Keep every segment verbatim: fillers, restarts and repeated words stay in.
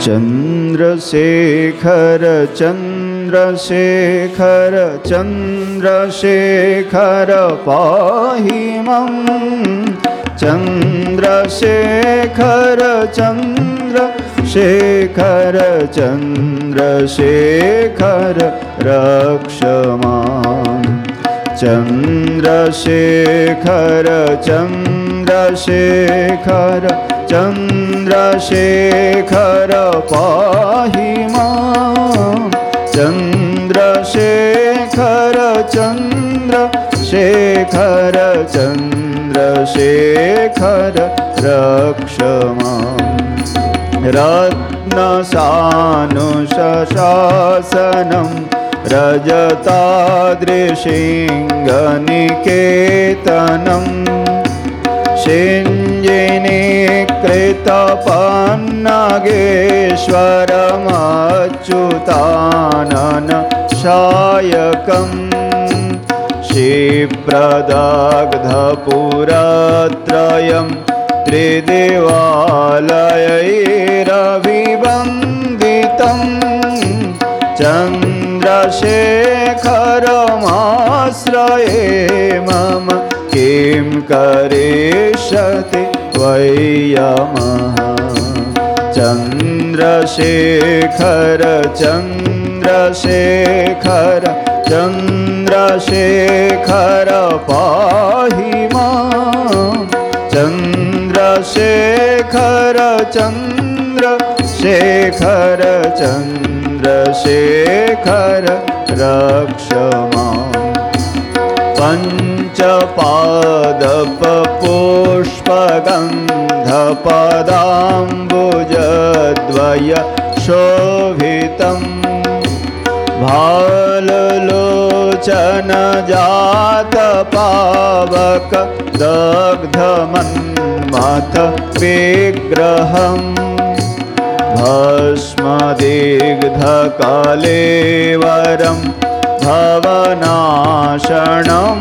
चन्द्रशेखर चन्द्रशेखर चन्द्रशेखर पाहि मां चन्द्रशेखर चन्द्रशेखर चन्द्रशेखर रक्ष मां चन्द्रशेखर चन्द्रशेखर चन्द्रशेखर पाहि मां चन्द्रशेखर चन्द्रशेखर चन्द्रशेखर रक्ष मां रत्नसानुशासनं रजताद्रिशिङ्गनिकेतनं शिञ्जिनीकृतपन्नगेश्वरमच्युतानन शायकं क्षिप्रदग्धपुरत्रयं त्रिदेवालयैरभिवन्दितं चन्द्रशेखरमाश्रये मम किं करिष्यति वै यमः चन्द्रशेखर चन्द्रशेखर चन्द्रशेखर पाहि मां चन्द्रशेखर चन्द्रशेखर चन्द्रशेखर रक्ष मां पञ्चपादपपुष्पगन्धपदाम्बुजद्वय शोभितं भाललोचन जातपावक दग्धमन्मथ विग्रहम् भस्मदिग्धकलेवरं भवनाशनं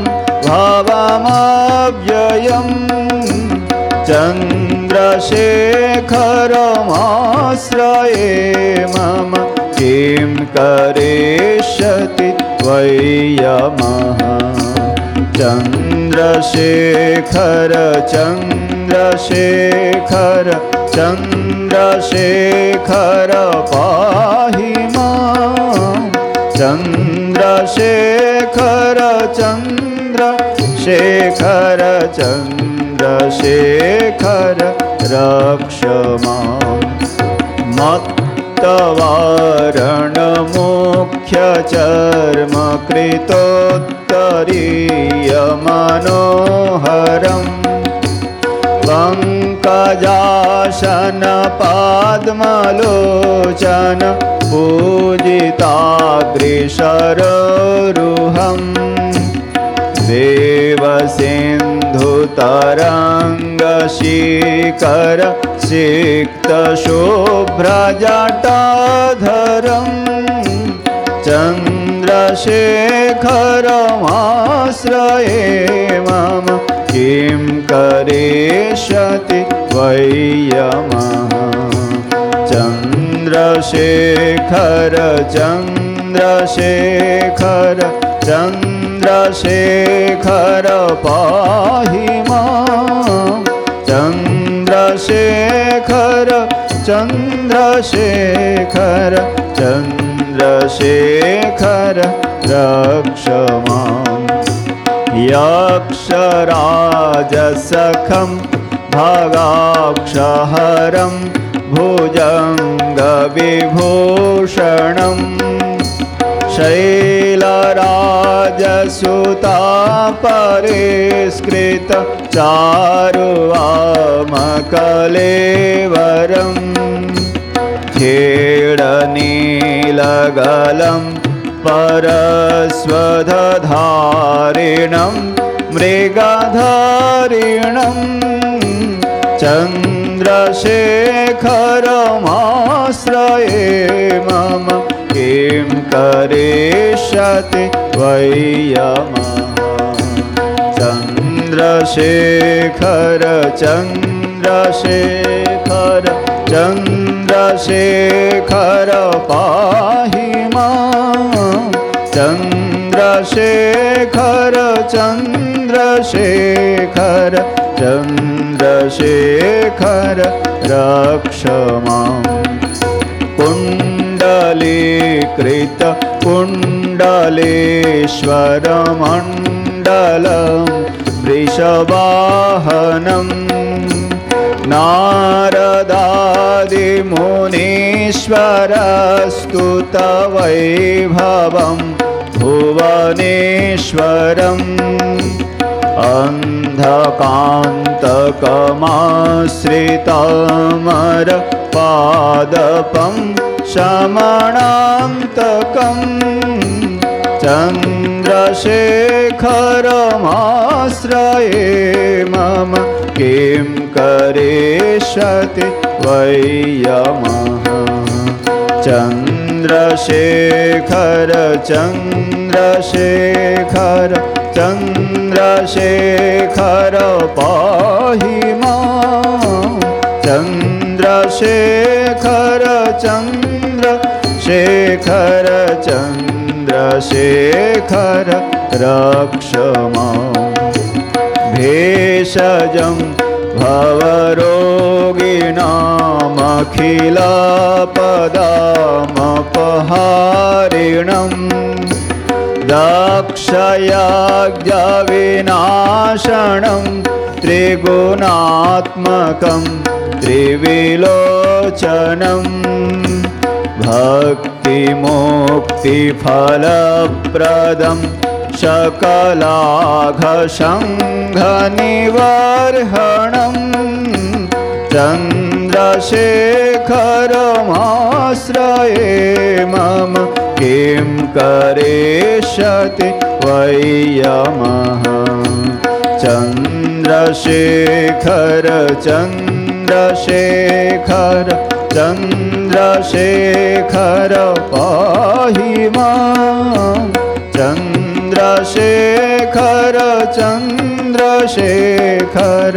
भवमव्ययं चन्द्रशेखरमाश्रये मम किं करिष्यति वै यमः चन्द्रशेखर चन्द्रशेखर चन्द्रशेखर पाहि मां चन्द्रशेखर चन्द्रशेखर चन्द्रशेखर रक्ष मां मत्तवारणमुख्यचर्मकृतोत्तरीयमनोहरं पङ्कजासनपाद्मलोचन पूजिताग्रिशरोरुहं देवसिन्धुतरङ्गशीकर सिक्तशुभ्रजटाधरं चन्द्रशेखरमाश्रये मम किं करिष्यति वै यमः चन्द्रशेखर चन्द्रशेखर चन्द्रशेखर पाहि मां चन्द्रशेखर चन्द्रशेखर चन्द्रशेखर रक्ष मां यक्षराजसखं भगाक्षहरं भुजङ्गविभूषणं शैलराजसुतापरिष्कृत चारुवामकलेवरं खेडनीलगलं परस्वधारिणं मृगधारिणं चन्द्रशेखरमाश्रये मम किं करिष्यति वै यमः चन्द्रशेखर चन्द्रशेखर चन्द्रशेखर पाहि मां चन्द्रशेखर चन्द्रशेखर चन्द्रशेखर रक्ष मां कुण्डलीकृत कुण्डलेश्वर मण्डलं वृषवाहनं नारदादिमुनीश्वरस्तुतवैभवं भुवनेश्वरम् अन्धकान्तकमाश्रितामरपादपं शमणान्तकं चन्द्रशेखरमाश्रये मम किं करिष्यति वै यमः चन्द्रशेखर चन्द्रशेखर चन्द्रशेखर पाहि मां चन्द्रशेखर चन्द्रशेखर चन्द्रशेखर रक्ष मां भेषजं भवरोगिणामखिलपदामपहारिणं दक्षयज्ञविनाशनं त्रिगुणात्मकं त्रिविलोचनं भक्तिमुक्तिफलप्रदं सकलाघसङ्घनिवर्हणं चन्द्रशेखरमाश्रये मम किं करिष्यति वै यमः चन्द्रशेखर चन्द्रशेखर चन्द्रशेखर पाहि मां चन्द्रशेखर चन्द्रशेखर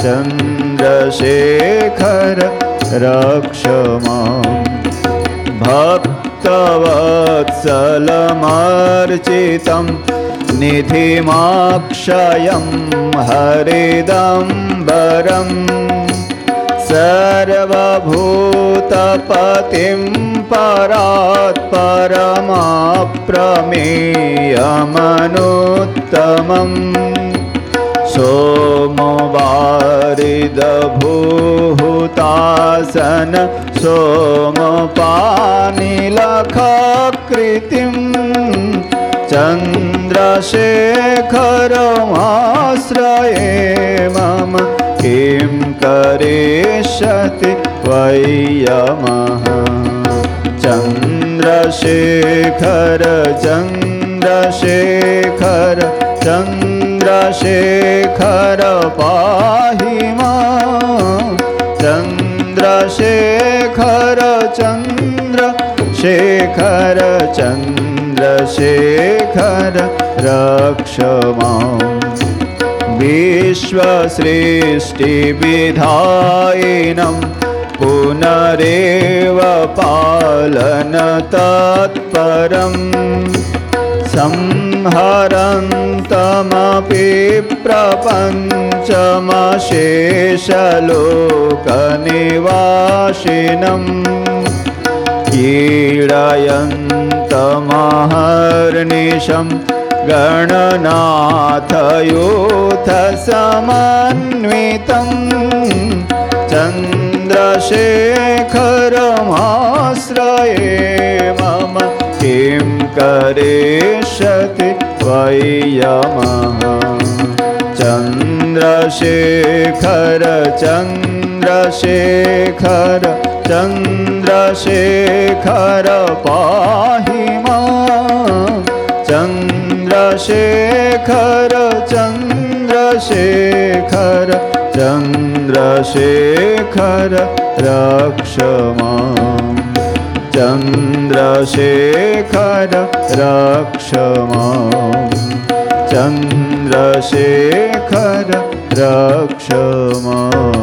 चन्द्रशेखर रक्ष मां भक्तवत्सलमर्चितं निधिमाक्षयं हरिदम्बरं सर्वभूतपतिं परात्परमाप्रमेयमनुत्तमं सोमवारिदभूहुतासन सोमपानिलखकृतिं चन्द्रशेखरमाश्रये मम किं करिष्यति वै यमः चन्द्रशेखर चन्द्रशेखर चन्द्रशेखर पाहि मां चन्द्रशेखर चन्द्रशेखर चन्द्रशेखर रक्ष मां विश्वसृष्टिविधायिनं पुनरेव पालनतत्परं संहरन्तमपि प्रपञ्चमशेषलोकनिवासिनं पीडयन्तमहर्निशं गणनाथयूथसमन्वितं चन्द्रशेखरमाश्रये मम किं करिष्यति वै यमः चन्द्रशेखर चन्द्रशेखर चन्द्रशेखर पाहि मां चन्द्रशेखर चन्द्रशेखर चन्द्रशेखर रक्ष मां चन्द्रशेखर रक्ष मां चन्द्रशेखर रक्ष मां।